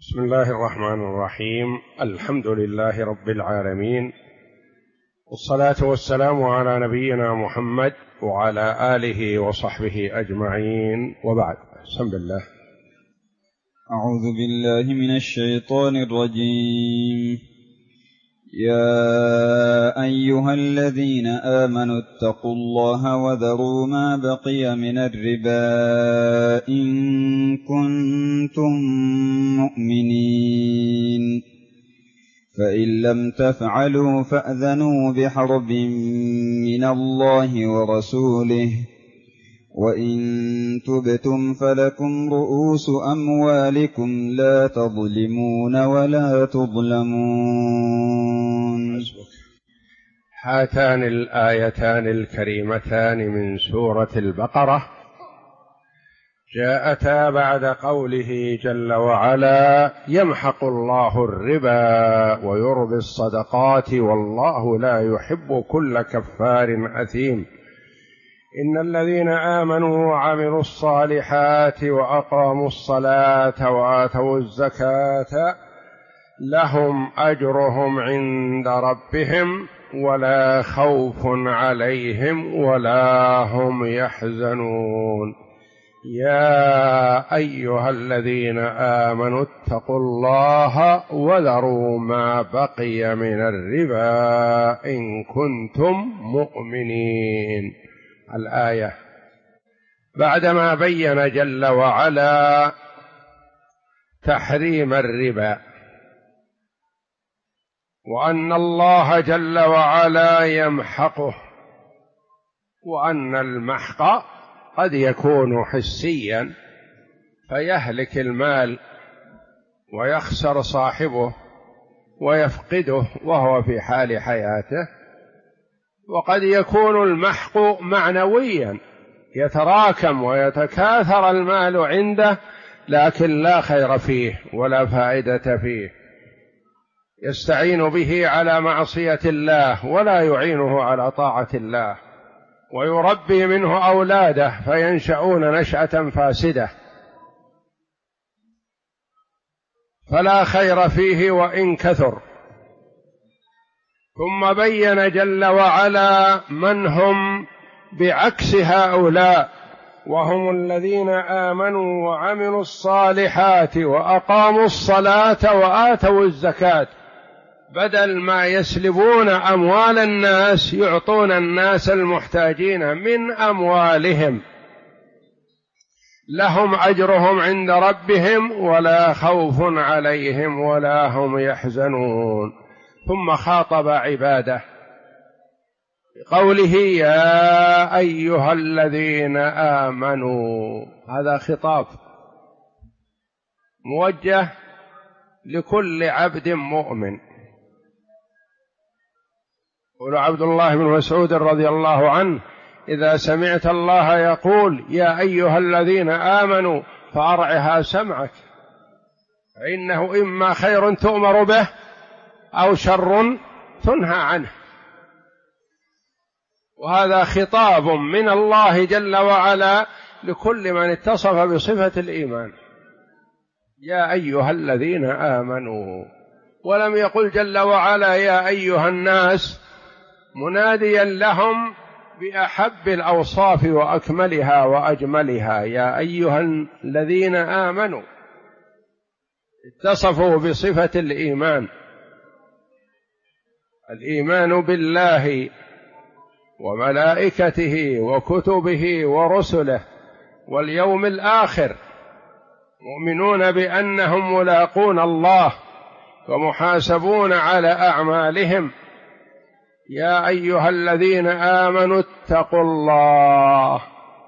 بسم الله الرحمن الرحيم. الحمد لله رب العالمين، والصلاة والسلام على نبينا محمد وعلى آله وصحبه أجمعين، وبعد. بسم الله. أعوذ بالله من الشيطان الرجيم. يا أيها الذين آمنوا اتقوا الله وذروا ما بقي من الربا إن كنتم مؤمنين، فإن لم تفعلوا فأذنوا بحرب من الله ورسوله، وإن تبتم فلكم رؤوس أموالكم لا تظلمون ولا تظلمون. هاتان الآيتان الكريمتان من سورة البقرة جاءتا بعد قوله جل وعلا: يمحق الله الربا ويربي الصدقات والله لا يحب كل كفار أثيم. إن الذين آمنوا وعملوا الصالحات وأقاموا الصلاة وآتوا الزكاة لهم أجرهم عند ربهم ولا خوف عليهم ولا هم يحزنون. يا أيها الذين آمنوا اتقوا الله وذروا ما بقي من الربا إن كنتم مؤمنين. الآية بعدما بين جل وعلا تحريم الربا، وأن الله جل وعلا يمحقه، وأن المحق قد يكون حسيا فيهلك المال ويخسر صاحبه ويفقده وهو في حال حياته، وقد يكون المحق معنويا يتراكم ويتكاثر المال عنده لكن لا خير فيه ولا فائدة فيه، يستعين به على معصية الله ولا يعينه على طاعة الله، ويربي منه أولاده فينشأون نشأة فاسدة، فلا خير فيه وإن كثر. ثم بين جل وعلا من هم بعكس هؤلاء، وهم الذين آمنوا وعملوا الصالحات وأقاموا الصلاة وآتوا الزكاة. بدل ما يسلبون أموال الناس يعطون الناس المحتاجين من أموالهم، لهم أجرهم عند ربهم ولا خوف عليهم ولا هم يحزنون. ثم خاطب عباده بقوله: يا أيها الذين آمنوا. هذا خطاب موجه لكل عبد مؤمن. يقول عبد الله بن مسعود رضي الله عنه: إذا سمعت الله يقول يا أيها الذين آمنوا فأرعها سمعك، فإنه إما خير تؤمر به أو شر تنهى عنه. وهذا خطاب من الله جل وعلا لكل من اتصف بصفة الإيمان: يا أيها الذين آمنوا. ولم يقل جل وعلا يا أيها الناس مناديا لهم بأحب الأوصاف وأكملها وأجملها: يا أيها الذين آمنوا، اتصفوا بصفة الإيمان، الإيمان بالله وملائكته وكتبه ورسله واليوم الآخر، مؤمنون بأنهم ملاقون الله ومحاسبون على أعمالهم. يا أيها الذين آمنوا اتقوا الله.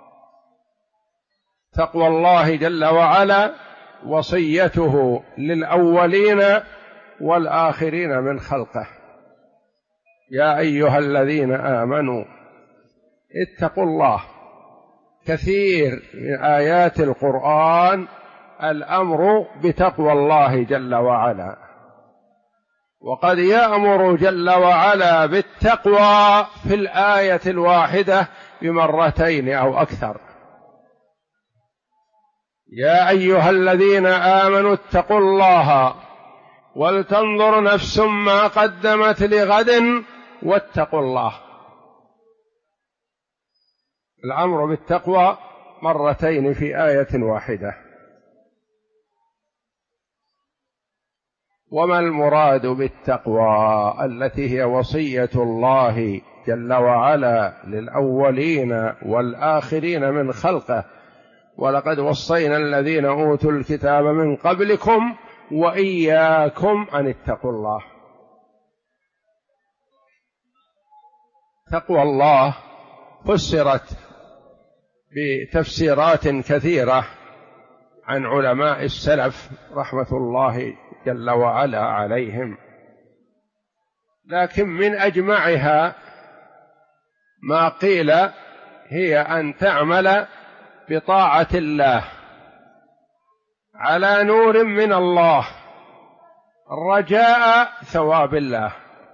تقوى الله جل وعلا وصيته للأولين والآخرين من خلقه. يا أيها الذين آمنوا اتقوا الله. كثير من آيات القرآن الأمر بتقوى الله جل وعلا، وقد يأمر جل وعلا بالتقوى في الآية الواحدة بمرتين أو أكثر. يا أيها الذين آمنوا اتقوا الله ولتنظر نفس ما قدمت لغد واتقوا الله. الأمر بالتقوى مرتين في آية واحدة. وما المراد بالتقوى التي هي وصية الله جل وعلا للأولين والآخرين من خلقه؟ ولقد وصينا الذين أوتوا الكتاب من قبلكم وإياكم أن اتقوا الله. تقوى الله فسرت بتفسيرات كثيرة عن علماء السلف رحمة الله جل وعلا عليهم، لكن من أجمعها ما قيل هي أن تعمل بطاعة الله على نور من الله رجاء ثواب الله،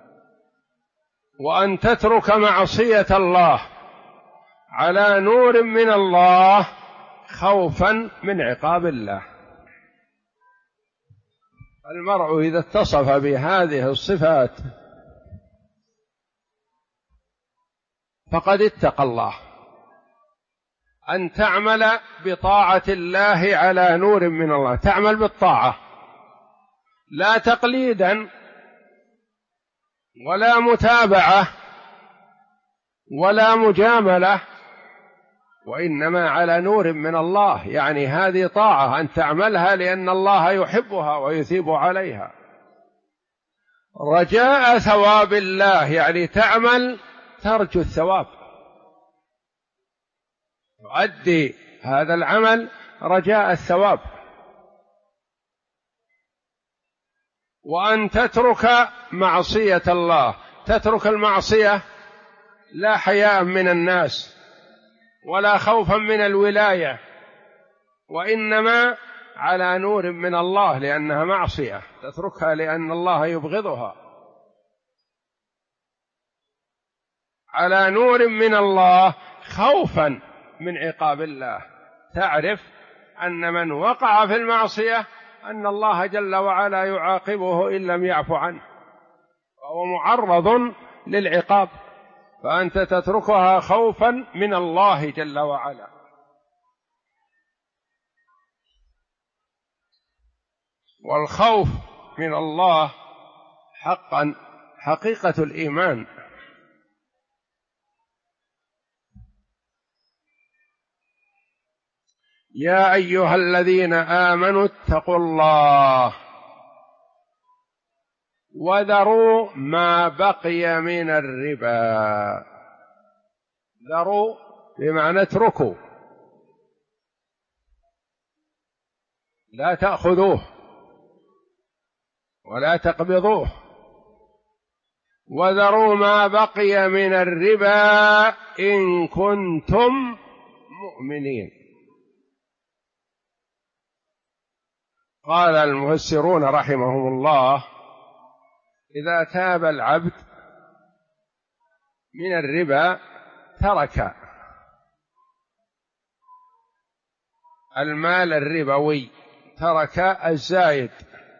وأن تترك معصية الله على نور من الله خوفا من عقاب الله. المرء إذا اتصف بهذه الصفات فقد اتقى الله. أن تعمل بطاعة الله على نور من الله، تعمل بالطاعة لا تقليدا ولا متابعة ولا مجاملة، وإنما على نور من الله. يعني هذه طاعة أن تعملها لأن الله يحبها ويثيب عليها. رجاء ثواب الله يعني تعمل ترجو الثواب، تؤدي هذا العمل رجاء الثواب. وأن تترك معصية الله، تترك المعصية لا حياء من الناس ولا خوفا من الولاية، وإنما على نور من الله لأنها معصية، تتركها لأن الله يبغضها. على نور من الله خوفا من عقاب الله، تعرف أن من وقع في المعصية أن الله جل وعلا يعاقبه إن لم يعف عنه، وهو معرض للعقاب، فأنت تتركها خوفا من الله جل وعلا. والخوف من الله حقا حقيقة الإيمان. يا أيها الذين آمنوا اتقوا الله وذروا ما بقي من الربا. ذروا بمعنى اتركوا، لا تأخذوه ولا تقبضوه. وذروا ما بقي من الربا إن كنتم مؤمنين. قال المفسرون رحمهم الله: إذا تاب العبد من الربا ترك المال الربوي، ترك الزايد،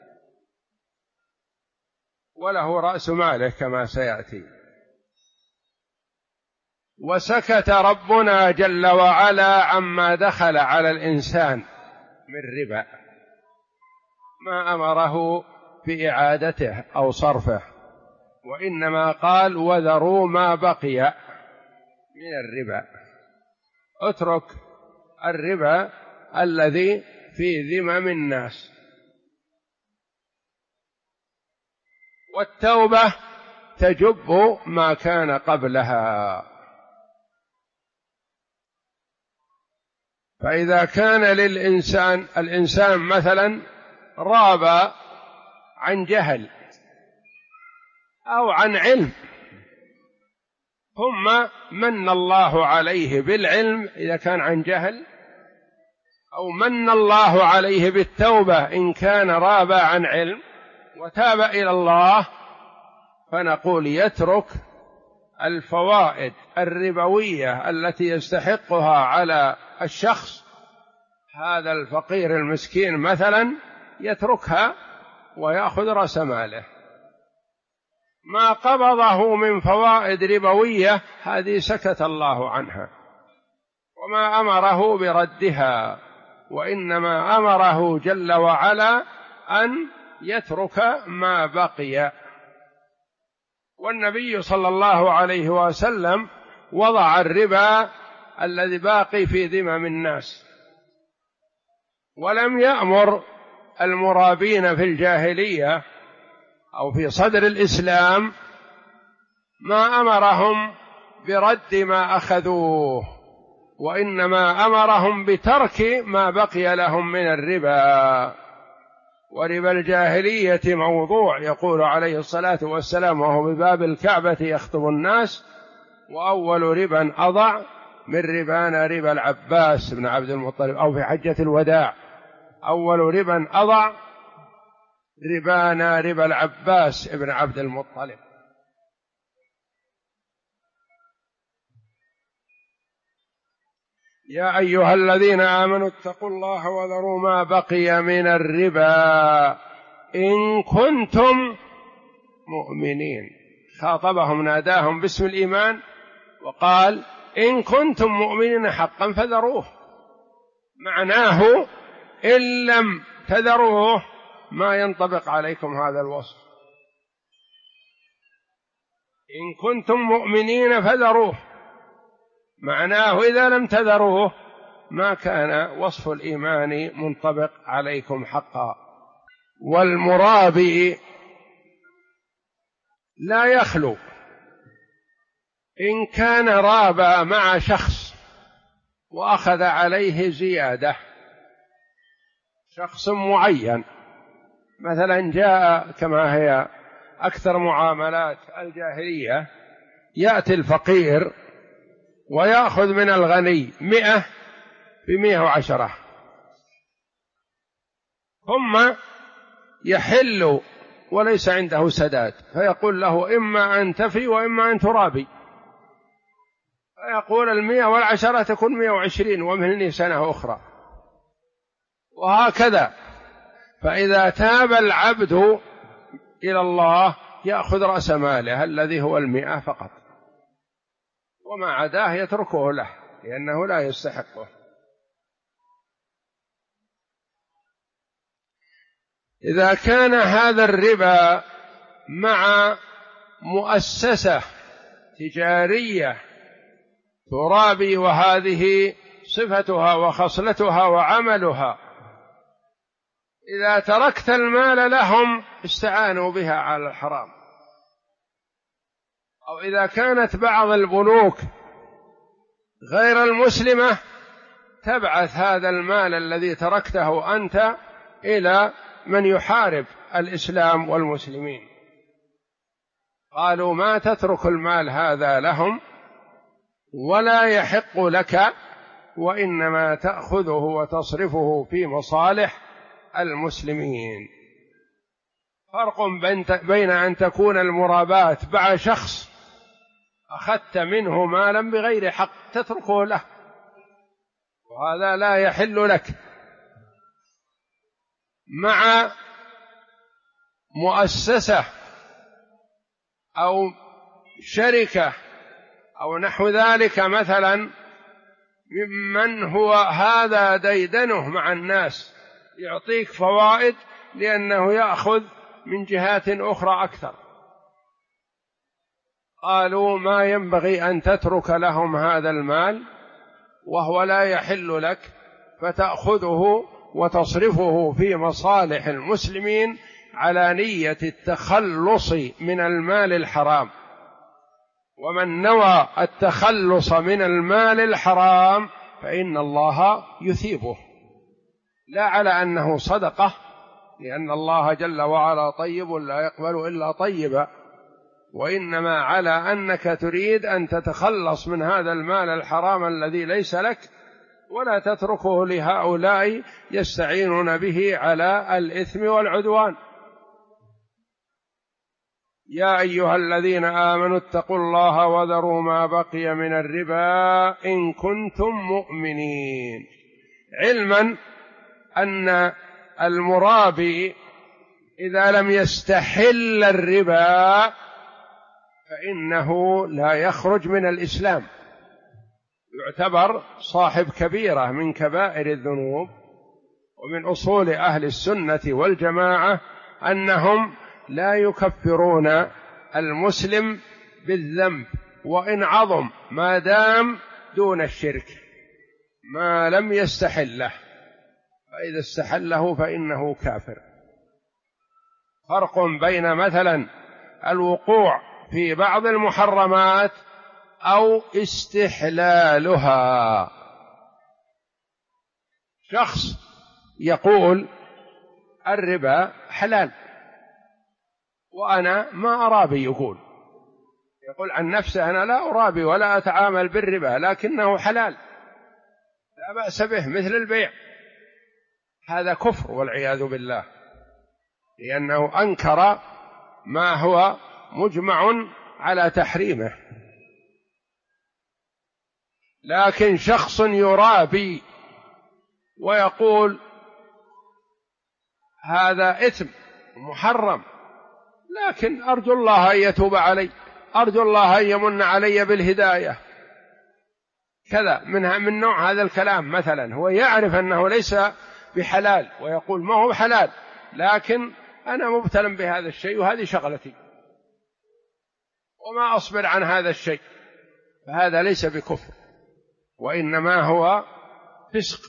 وله رأس ماله كما سيأتي. وسكت ربنا جل وعلا عما دخل على الإنسان من ربا، ما أمره بإعادته أو صرفه، وإنما قال: وذروا ما بقي من الربا. اترك الربا الذي في ذمم الناس. والتوبة تجب ما كان قبلها. فإذا كان الإنسان مثلا راب عن جهل أو عن علم، ثم من الله عليه بالعلم إذا كان عن جهل، أو من الله عليه بالتوبة إن كان راب عن علم وتاب إلى الله، فنقول يترك الفوائد الربوية التي يستحقها على الشخص هذا الفقير المسكين مثلا يتركها ويأخذ رأس ماله. ما قبضه من فوائد ربوية هذه سكت الله عنها، وما أمره بردها، وإنما أمره جل وعلا أن يترك ما بقي. والنبي صلى الله عليه وسلم وضع الربا الذي باقي في ذمم الناس، ولم يأمر المرابين في الجاهلية أو في صدر الإسلام، ما أمرهم برد ما أخذوه، وإنما أمرهم بترك ما بقي لهم من الربا. وربا الجاهلية موضوع، يقول عليه الصلاة والسلام وهو بباب الكعبة يخطب الناس: وأول ربا أضع من ربانا ربا العباس بن عبد المطلب، أو في حجة الوداع: أول ربا أضع ربانا ربا العباس بن عبد المطلب. يا أيها الذين آمنوا اتقوا الله وذروا ما بقي من الربا إن كنتم مؤمنين. خاطبهم، ناداهم باسم الإيمان وقال: إن كنتم مؤمنين حقا فذروه. معناه إن لم تذروه ما ينطبق عليكم هذا الوصف. إن كنتم مؤمنين فذروه، معناه إذا لم تذروه ما كان وصف الإيمان منطبق عليكم حقا. والمرابي لا يخلو، إن كان رابى مع شخص وأخذ عليه زيادة، شخص معين مثلا جاء، كما هي أكثر معاملات الجاهلية، يأتي الفقير ويأخذ من الغني 100 ب110، ثم يحل وليس عنده سداد، فيقول له: إما أن تفي وإما أن ترابي. فيقول 110 تكون 120 ومهلني سنة أخرى، وهكذا. فإذا تاب العبد إلى الله يأخذ رأس ماله الذي هو 100 فقط، وما عداه يتركه له لأنه لا يستحقه. إذا كان هذا الربا مع مؤسسة تجارية ترابي، وهذه صفتها وخصلتها وعملها، إذا تركت المال لهم استعانوا بها على الحرام. أو إذا كانت بعض البنوك غير المسلمة تبعث هذا المال الذي تركته أنت إلى من يحارب الإسلام والمسلمين، قالوا: ما تترك المال هذا لهم ولا يحق لك، وإنما تأخذه وتصرفه في مصالح المسلمين. فرق بين أن تكون المراباة مع شخص أخذت منه مالا بغير حق تتركه له، وهذا لا يحل لك، مع مؤسسة أو شركة أو نحو ذلك، مثلا ممن هو هذا ديدنه مع الناس يعطيك فوائد لأنه يأخذ من جهات أخرى أكثر، قالوا: ما ينبغي أن تترك لهم هذا المال وهو لا يحل لك، فتأخذه وتصرفه في مصالح المسلمين على نية التخلص من المال الحرام. ومن نوى التخلص من المال الحرام فإن الله يثيبه، لا على أنه صدقة، لأن الله جل وعلا طيب لا يقبل إلا طيبا، وإنما على أنك تريد أن تتخلص من هذا المال الحرام الذي ليس لك، ولا تتركه لهؤلاء يستعينون به على الإثم والعدوان. يا أيها الذين آمنوا اتقوا الله وذروا ما بقي من الربا إن كنتم مؤمنين. علما أن المرابي إذا لم يستحل الربا فإنه لا يخرج من الإسلام، يعتبر صاحب كبيرة من كبائر الذنوب. ومن أصول أهل السنة والجماعة أنهم لا يكفرون المسلم بالذنب وإن عظم ما دام دون الشرك ما لم يستحله، فإذا استحله فإنه كافر. فرق بين مثلا الوقوع في بعض المحرمات أو استحلالها. شخص يقول الربا حلال وأنا ما أرابي، يقول عن نفسه أنا لا أرابي ولا أتعامل بالربا لكنه حلال لا بأس به مثل البيع. هذا كفر والعياذ بالله، لأنه أنكر ما هو مجمع على تحريمه. لكن شخص يرابي ويقول هذا إثم محرم لكن أرجو الله أن يتوب علي، أرجو الله أن يمن علي بالهداية، كذا من نوع هذا الكلام. مثلا هو يعرف أنه ليس بحلال ويقول ما هو حلال لكن أنا مبتلى بهذا الشيء وهذه شغلتي وما أصبر عن هذا الشيء، فهذا ليس بكفر وإنما هو فسق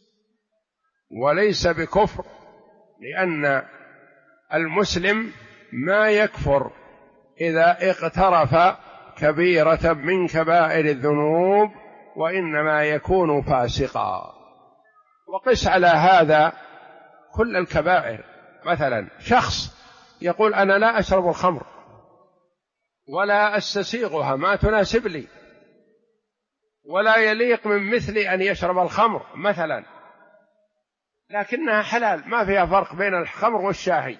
وليس بكفر، لأن المسلم ما يكفر إذا اقترف كبيرة من كبائر الذنوب وإنما يكون فاسقا. وقس على هذا كل الكبائر. مثلا شخص يقول أنا لا أشرب الخمر ولا أستسيغها، ما تناسب لي ولا يليق من مثلي أن يشرب الخمر مثلا، لكنها حلال ما فيها فرق بين الخمر والشاهي،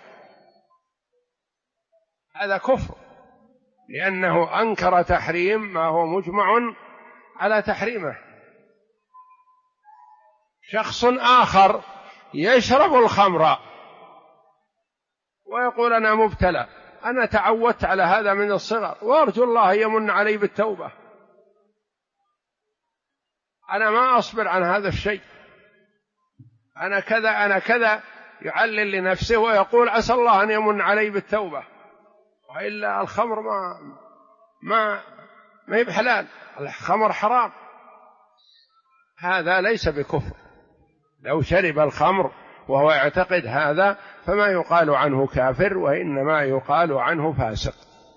هذا كفر لأنه أنكر تحريم ما هو مجمع على تحريمه. شخص آخر يشرب الخمر ويقول أنا مبتلى، أنا تعودت على هذا من الصغر وأرجو الله يمن علي بالتوبة، أنا ما أصبر عن هذا الشيء، أنا كذا أنا كذا، يعلل لنفسه ويقول عسى الله أن يمن علي بالتوبة، وإلا الخمر ما هي بحلال، الخمر حرام. هذا ليس بكفر، لو شرب الخمر وهو يعتقد هذا فما يقال عنه كافر وإنما يقال عنه فاسق.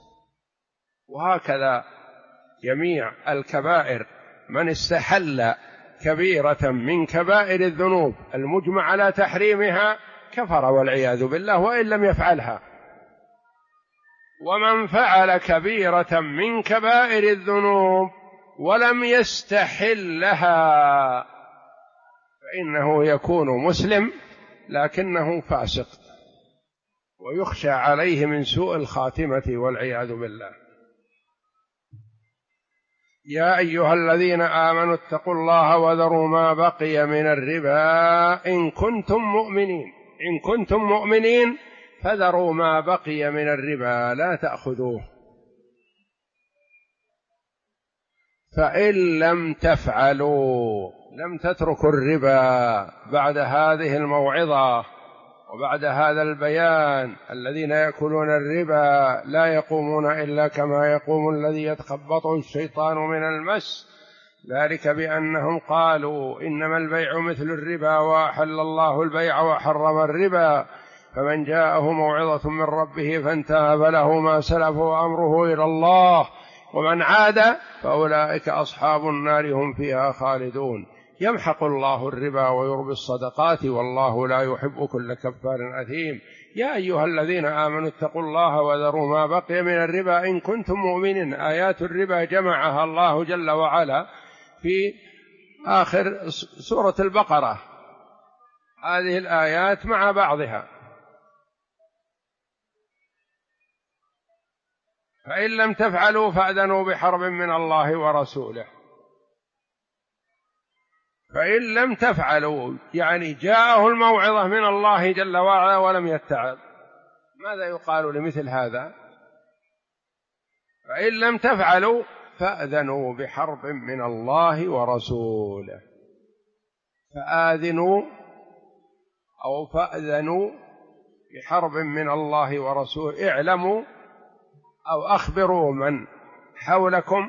وهكذا جميع الكبائر من استحل كبيرة من كبائر الذنوب المجمع على تحريمها كفر والعياذ بالله وإن لم يفعلها. ومن فعل كبيرة من كبائر الذنوب ولم يستحلها فإنه يكون مسلم لكنه فاسق ويخشى عليه من سوء الخاتمة والعياذ بالله. يا أيها الذين آمنوا اتقوا الله وذروا ما بقي من الربا إن كنتم مؤمنين فذروا ما بقي من الربا لا تأخذوه، فإن لم تفعلوا لم تتركوا الربا بعد هذه الموعظة وبعد هذا البيان. الذين يأكلون الربا لا يقومون إلا كما يقوم الذي يتخبطه الشيطان من المس، ذلك بأنهم قالوا إنما البيع مثل الربا وأحل الله البيع وحرم الربا، فمن جاءه موعظة من ربه فانتهى فله ما سلف وأمره إلى الله ومن عاد فأولئك أصحاب النار هم فيها خالدون. يمحق الله الربا ويربي الصدقات والله لا يحب كل كفار أثيم. يا أيها الذين آمنوا اتقوا الله وذروا ما بقي من الربا إن كنتم مؤمنين. آيات الربا جمعها الله جل وعلا في آخر سورة البقرة، هذه الآيات مع بعضها. فإن لم تفعلوا فأذنوا بحرب من الله ورسوله. فإن لم تفعلوا يعني جاءه الموعظة من الله جل وعلا ولم يتعظ، ماذا يقال لمثل هذا؟ فإن لم تفعلوا فأذنوا بحرب من الله ورسوله. فآذنوا أو فأذنوا بحرب من الله ورسوله، اعلموا أو أخبروا من حولكم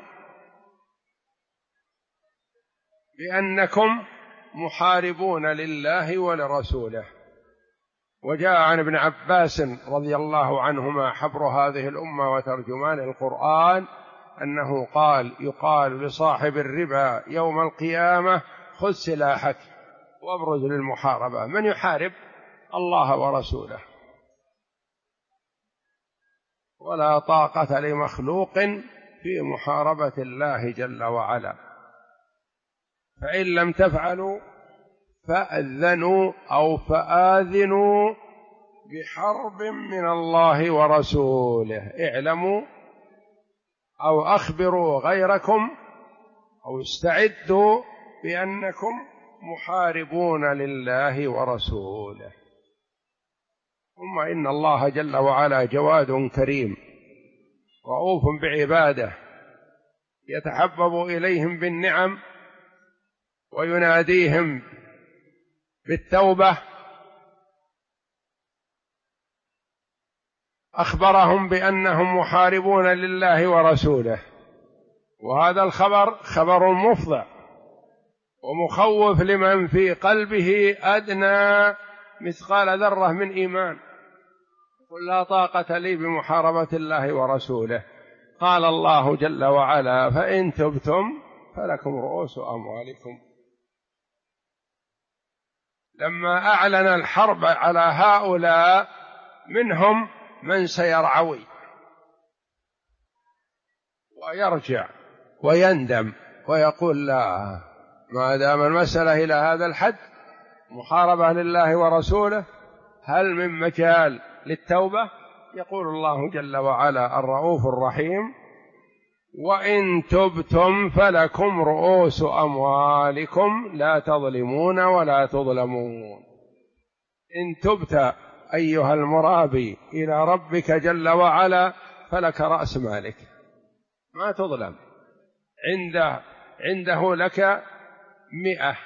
بأنكم محاربون لله ولرسوله. وجاء عن ابن عباس رضي الله عنهما حبر هذه الأمة وترجمان القرآن أنه قال: يقال لصاحب الربا يوم القيامة: خذ سلاحك وابرز للمحاربة. من يحارب؟ الله ورسوله. ولا طاقة لمخلوق في محاربة الله جل وعلا. فإن لم تفعلوا فأذنوا أو فآذنوا بحرب من الله ورسوله، اعلموا أو أخبروا غيركم أو استعدوا بأنكم محاربون لله ورسوله. ثم إن الله جل وعلا جواد كريم رؤوف بعباده، يتحبب إليهم بالنعم ويناديهم بالتوبة. أخبرهم بأنهم محاربون لله ورسوله، وهذا الخبر خبر مفضع ومخوف لمن في قلبه أدنى مثقال ذرة من إيمان. قل: لا طاقة لي بمحاربة الله ورسوله. قال الله جل وعلا: فإن تبتم فلكم رؤوس أموالكم. لما أعلن الحرب على هؤلاء منهم من سيرعوي ويرجع ويندم ويقول: لا، ما دام المسألة إلى هذا الحد محاربة لله ورسوله، هل من مجال للتوبة؟ يقول الله جل وعلا الرؤوف الرحيم: وإن تبتم فلكم رؤوس أموالكم لا تظلمون ولا تظلمون. إن تبت أيها المرابي إلى ربك جل وعلا فلك رأس مالك، ما تظلم. عنده لك 100،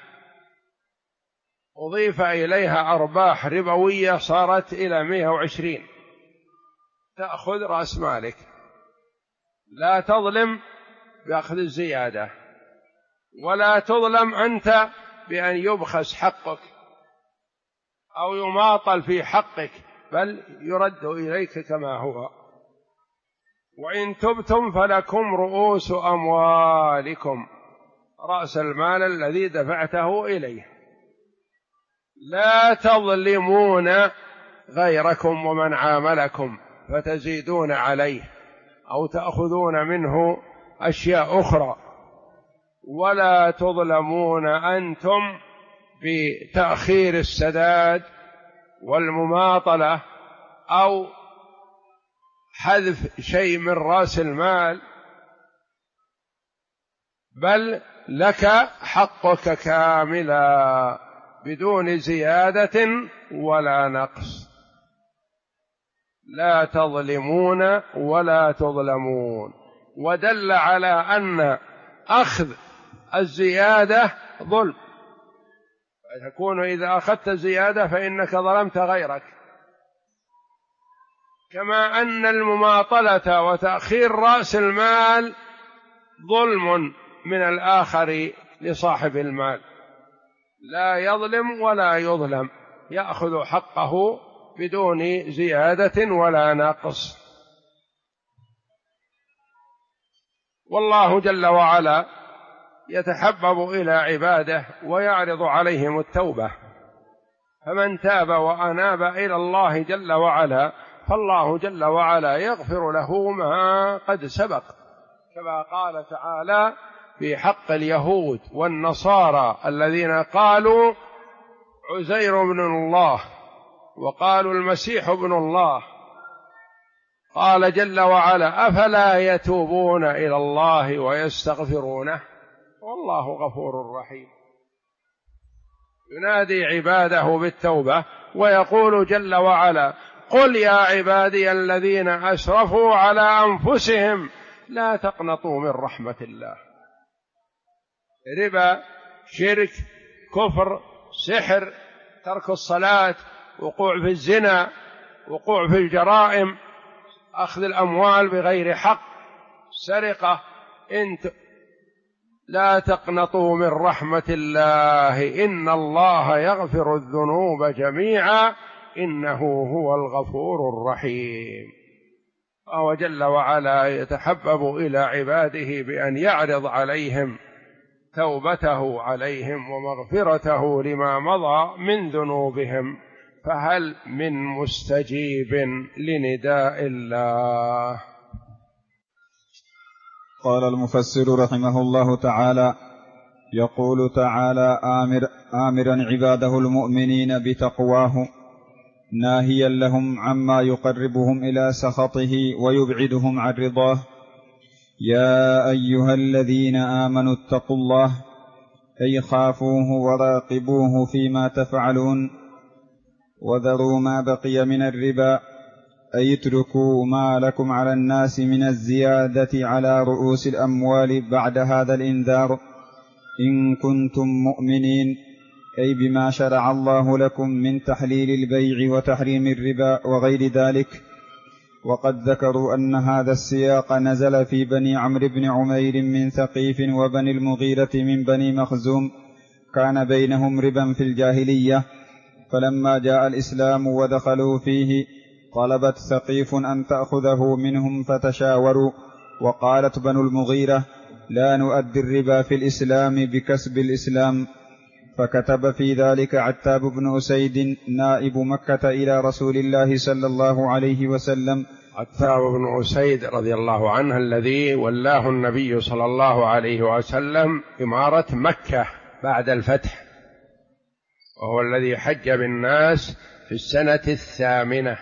أضيف إليها أرباح ربوية صارت إلى 120، تأخذ رأس مالك، لا تظلم بأخذ الزيادة، ولا تظلم أنت بأن يبخس حقك أو يماطل في حقك، بل يرد إليك كما هو. وإن تبتم فلكم رؤوس أموالكم، رأس المال الذي دفعته إليه، لا تظلمون غيركم ومن عاملكم فتزيدون عليه أو تأخذون منه أشياء أخرى، ولا تظلمون أنتم بتأخير السداد والمماطلة أو حذف شيء من رأس المال، بل لك حقك كاملا بدون زيادة ولا نقص. لا تظلمون ولا تظلمون. ودل على أن أخذ الزيادة ظلم، فتكون إذا أخذت الزيادة فإنك ظلمت غيرك، كما أن المماطلة وتأخير رأس المال ظلم من الآخر لصاحب المال، لا يظلم ولا يظلم، يأخذ حقه بدون زيادة ولا نقص. والله جل وعلا يتحبب إلى عباده ويعرض عليهم التوبة، فمن تاب وأناب إلى الله جل وعلا فالله جل وعلا يغفر له ما قد سبق، كما قال تعالى في حق اليهود والنصارى الذين قالوا عزير ابن الله وقالوا المسيح ابن الله، قال جل وعلا: أفلا يتوبون إلى الله ويستغفرونه والله غفور رحيم. ينادي عباده بالتوبة ويقول جل وعلا: قل يا عبادي الذين أسرفوا على أنفسهم لا تقنطوا من رحمة الله. ربا، شرك، كفر، سحر، ترك الصلاة، وقوع في الزنا، وقوع في الجرائم، أخذ الأموال بغير حق، سرقة، لا تقنطوا من رحمة الله إن الله يغفر الذنوب جميعا إنه هو الغفور الرحيم. وهو جل وعلا يتحبب إلى عباده بأن يعرض عليهم توبته عليهم ومغفرته لما مضى من ذنوبهم، فهل من مستجيب لنداء الله؟ قال المفسر رحمه الله تعالى: يقول تعالى آمرا عباده المؤمنين بتقواه، ناهيا لهم عما يقربهم إلى سخطه ويبعدهم عن رضاه: يا أيها الذين آمنوا اتقوا الله، أي خافوه وراقبوه فيما تفعلون، وذروا ما بقي من الربا، أي اتركوا ما لكم على الناس من الزيادة على رؤوس الأموال بعد هذا الإنذار إن كنتم مؤمنين، أي بما شرع الله لكم من تحليل البيع وتحريم الربا وغير ذلك. وقد ذكروا أن هذا السياق نزل في بني عمرو بن عمير من ثقيف وبني المغيرة من بني مخزوم، كان بينهم ربا في الجاهلية، فلما جاء الإسلام ودخلوا فيه طلبت ثقيف أن تأخذه منهم فتشاوروا، وقالت بنو المغيرة: لا نؤدي الربا في الإسلام بكسب الإسلام. فكتب في ذلك عتاب بن أسيد نائب مكة إلى رسول الله صلى الله عليه وسلم. عتاب بن أسيد رضي الله عنه الذي ولاه النبي صلى الله عليه وسلم إمارة مكة بعد الفتح، وهو الذي حج بالناس في السنة 8،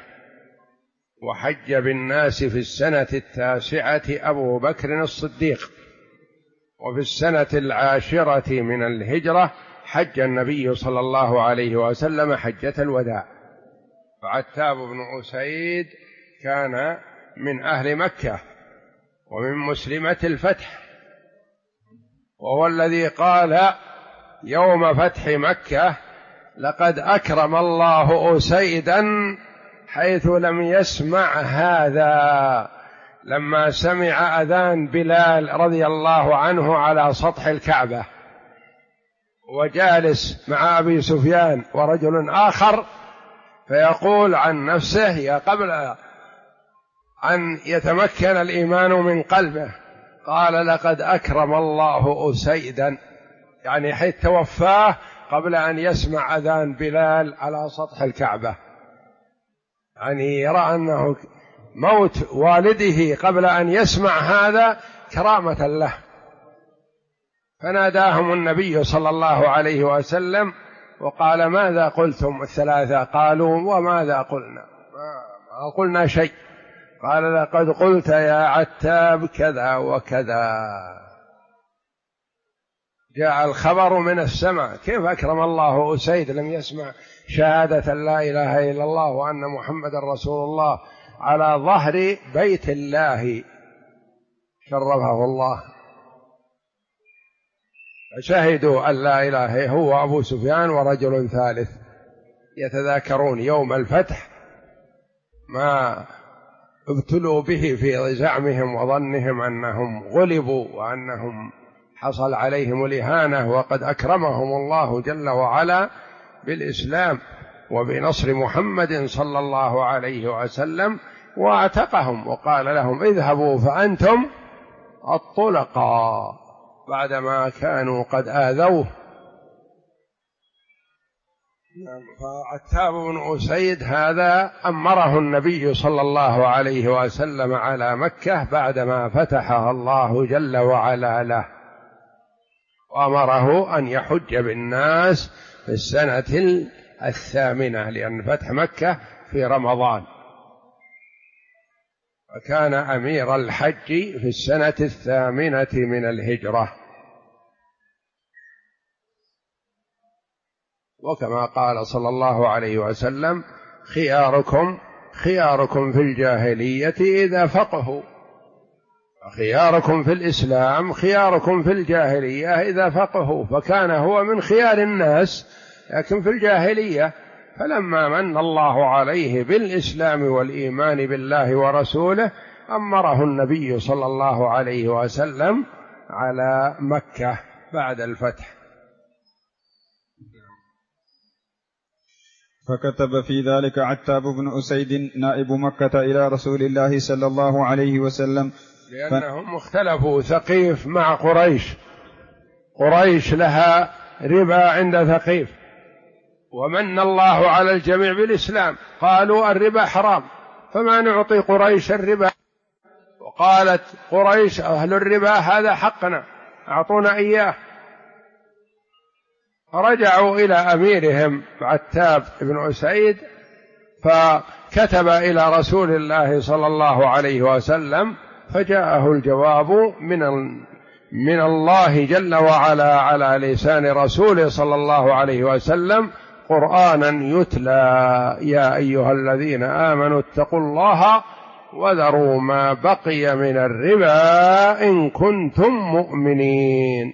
وحج بالناس في السنة 9 أبو بكر الصديق، وفي السنة 10 من الهجرة حج النبي صلى الله عليه وسلم حجة الوداع. فعتاب بن أسيد كان من أهل مكة ومن مسلمة الفتح، وهو الذي قال يوم فتح مكة: لقد أكرم الله أسيدا حيث لم يسمع هذا، لما سمع أذان بلال رضي الله عنه على سطح الكعبة وجالس مع أبي سفيان ورجل آخر، فيقول عن نفسه قبل أن يتمكن الإيمان من قلبه، قال: لقد أكرم الله أسيدا، يعني حيث توفاه قبل أن يسمع أذان بلال على سطح الكعبة، يعني يرى أنه موت والده قبل أن يسمع هذا كرامة له. فناداهم النبي صلى الله عليه وسلم وقال: ماذا قلتم الثلاثة؟ قالوا: وماذا قلنا؟ ما قلنا شيء. قال: لقد قلت يا عتاب كذا وكذا. جاء الخبر من السماء: كيف أكرم الله أسيد لم يسمع شهادة لا إله إلا الله وأن محمد رسول الله على ظهر بيت الله شرفه الله. فشهدوا أن لا إله، هو أبو سفيان ورجل ثالث، يتذاكرون يوم الفتح ما ابتلوا به في زعمهم وظنهم أنهم غلبوا وأنهم حصل عليهم الإهانة، وقد أكرمهم الله جل وعلا بالإسلام وبنصر محمد صلى الله عليه وسلم، واعتقهم وقال لهم: اذهبوا فأنتم الطلقاء، بعدما كانوا قد آذوه. فعتاب بن أسيد هذا أمره النبي صلى الله عليه وسلم على مكة بعدما فتحها الله جل وعلا له، وأمره أن يحج بالناس في السنة 8، لأن فتح مكة في رمضان، وكان أمير الحج في السنة 8 من الهجرة. وكما قال صلى الله عليه وسلم: خياركم في الجاهلية إذا فقهوا، خياركم في الإسلام خياركم في الجاهلية إذا فقهوا، فكان هو من خيار الناس لكن في الجاهلية. فلما من الله عليه بالإسلام والإيمان بالله ورسوله أمره النبي صلى الله عليه وسلم على مكة بعد الفتح. فكتب في ذلك عتاب بن أسيد نائب مكة إلى رسول الله صلى الله عليه وسلم، لأنهم اختلفوا ثقيف مع قريش لها ربا عند ثقيف، ومن الله على الجميع بالإسلام، قالوا الربا حرام فما نعطي قريش الربا، وقالت قريش أهل الربا هذا حقنا أعطونا إياه. فرجعوا إلى أميرهم عتاب بن أسيد فكتب إلى رسول الله صلى الله عليه وسلم، فجاءه الجواب من الله جل وعلا على لسان رسوله صلى الله عليه وسلم قرآنا يتلى: يا أيها الذين آمنوا اتقوا الله وذروا ما بقي من الربا إن كنتم مؤمنين.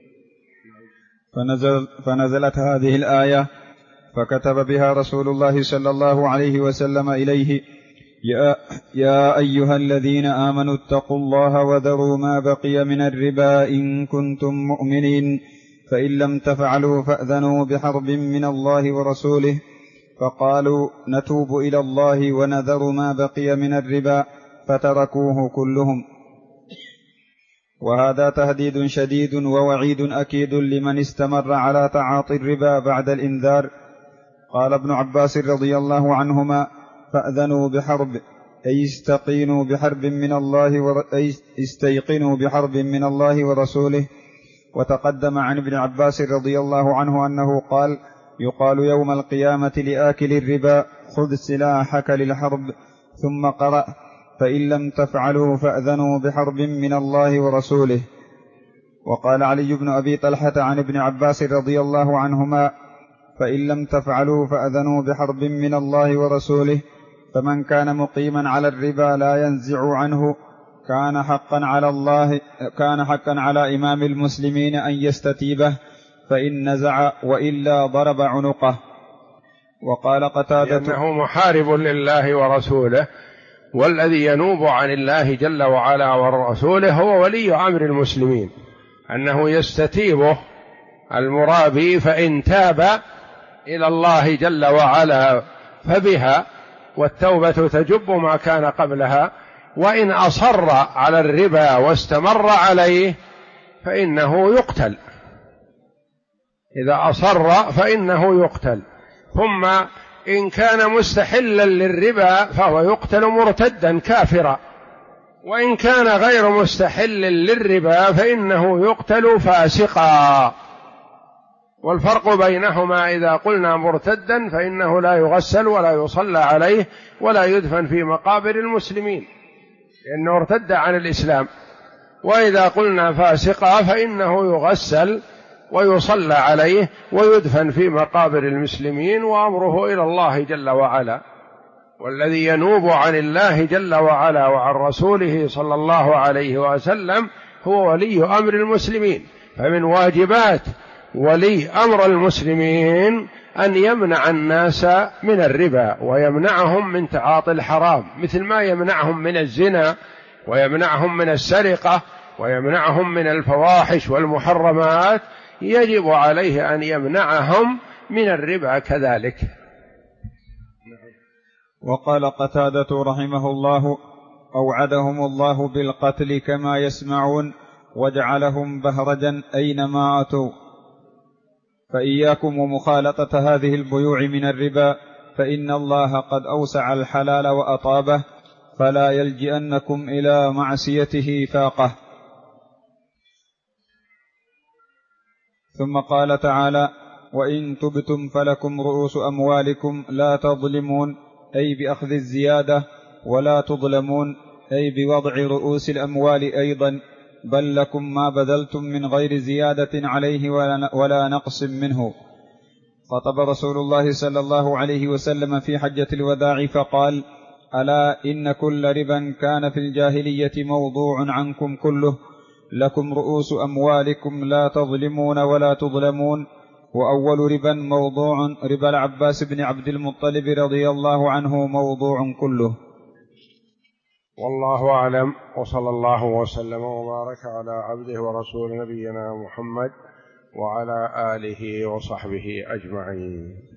فنزلت هذه الآية فكتب بها رسول الله صلى الله عليه وسلم إليه: يا أيها الذين آمنوا اتقوا الله وذروا ما بقي من الربا إن كنتم مؤمنين، فإن لم تفعلوا فأذنوا بحرب من الله ورسوله. فقالوا: نتوب إلى الله ونذر ما بقي من الربا، فتركوه كلهم. وهذا تهديد شديد ووعيد أكيد لمن استمر على تعاطي الربا بعد الإنذار. قال ابن عباس رضي الله عنهما: فأذنوا بحرب أي استيقنوا بحرب من الله ورسوله. وتقدم عن ابن عباس رضي الله عنه أنه قال: يقال يوم القيامة لآكل الربا: خذ سلاحك للحرب. ثم قرأ: فإن لم تفعلوا فأذنوا بحرب من الله ورسوله. وقال علي بن أبي طلحة عن ابن عباس رضي الله عنهما: فإن لم تفعلوا فأذنوا بحرب من الله ورسوله. فمن كان مقيما على الربا لا ينزع عنه كان حقا على إمام المسلمين أن يستتيبه، فإن نزع وإلا ضرب عنقه. وقال قتادة: لأنه محارب لله ورسوله، والذي ينوب عن الله جل وعلا ورسوله هو ولي أمر المسلمين، أنه يستتيبه المرابي، فإن تاب إلى الله جل وعلا فبها، والتوبة تجب ما كان قبلها. وإن أصر على الربا واستمر عليه فإنه يقتل، إذا أصر فإنه يقتل. ثم إن كان مستحلا للربا فهو يقتل مرتدا كافرا، وإن كان غير مستحل للربا فإنه يقتل فاسقا. والفرق بينهما إذا قلنا مرتدا فإنه لا يغسل ولا يصلى عليه ولا يدفن في مقابر المسلمين لأنه ارتد عن الإسلام، وإذا قلنا فاسقا فإنه يغسل ويصلى عليه ويدفن في مقابر المسلمين وأمره إلى الله جل وعلا. والذي ينوب عن الله جل وعلا وعن رسوله صلى الله عليه وسلم هو ولي أمر المسلمين. فمن واجبات ولي أمر المسلمين أن يمنع الناس من الربا ويمنعهم من تعاطي الحرام، مثل ما يمنعهم من الزنا ويمنعهم من السرقة ويمنعهم من الفواحش والمحرمات، يجب عليه أن يمنعهم من الربا كذلك. وقال قتادة رحمه الله: أوعدهم الله بالقتل كما يسمعون، وجعلهم بهرجا أينما أتوا. فإياكم ومخالطة هذه البيوع من الربا، فإن الله قد أوسع الحلال وأطابه، فلا يلجئنكم إلى معصيته فاقة. ثم قال تعالى: وإن تبتم فلكم رؤوس أموالكم لا تظلمون، أي بأخذ الزيادة، ولا تظلمون، أي بوضع رؤوس الأموال أيضا، بل لكم ما بذلتم من غير زيادة عليه ولا نقص منه. خطب رسول الله صلى الله عليه وسلم في حجة الوداع فقال: ألا إن كل ربا كان في الجاهلية موضوع عنكم كله، لكم رؤوس أموالكم لا تظلمون ولا تظلمون، وأول ربا موضوع ربا العباس بن عبد المطلب رضي الله عنه موضوع كله. والله أعلم، وصلى الله وسلم وبارك على عبده ورسول نبينا محمد وعلى آله وصحبه أجمعين.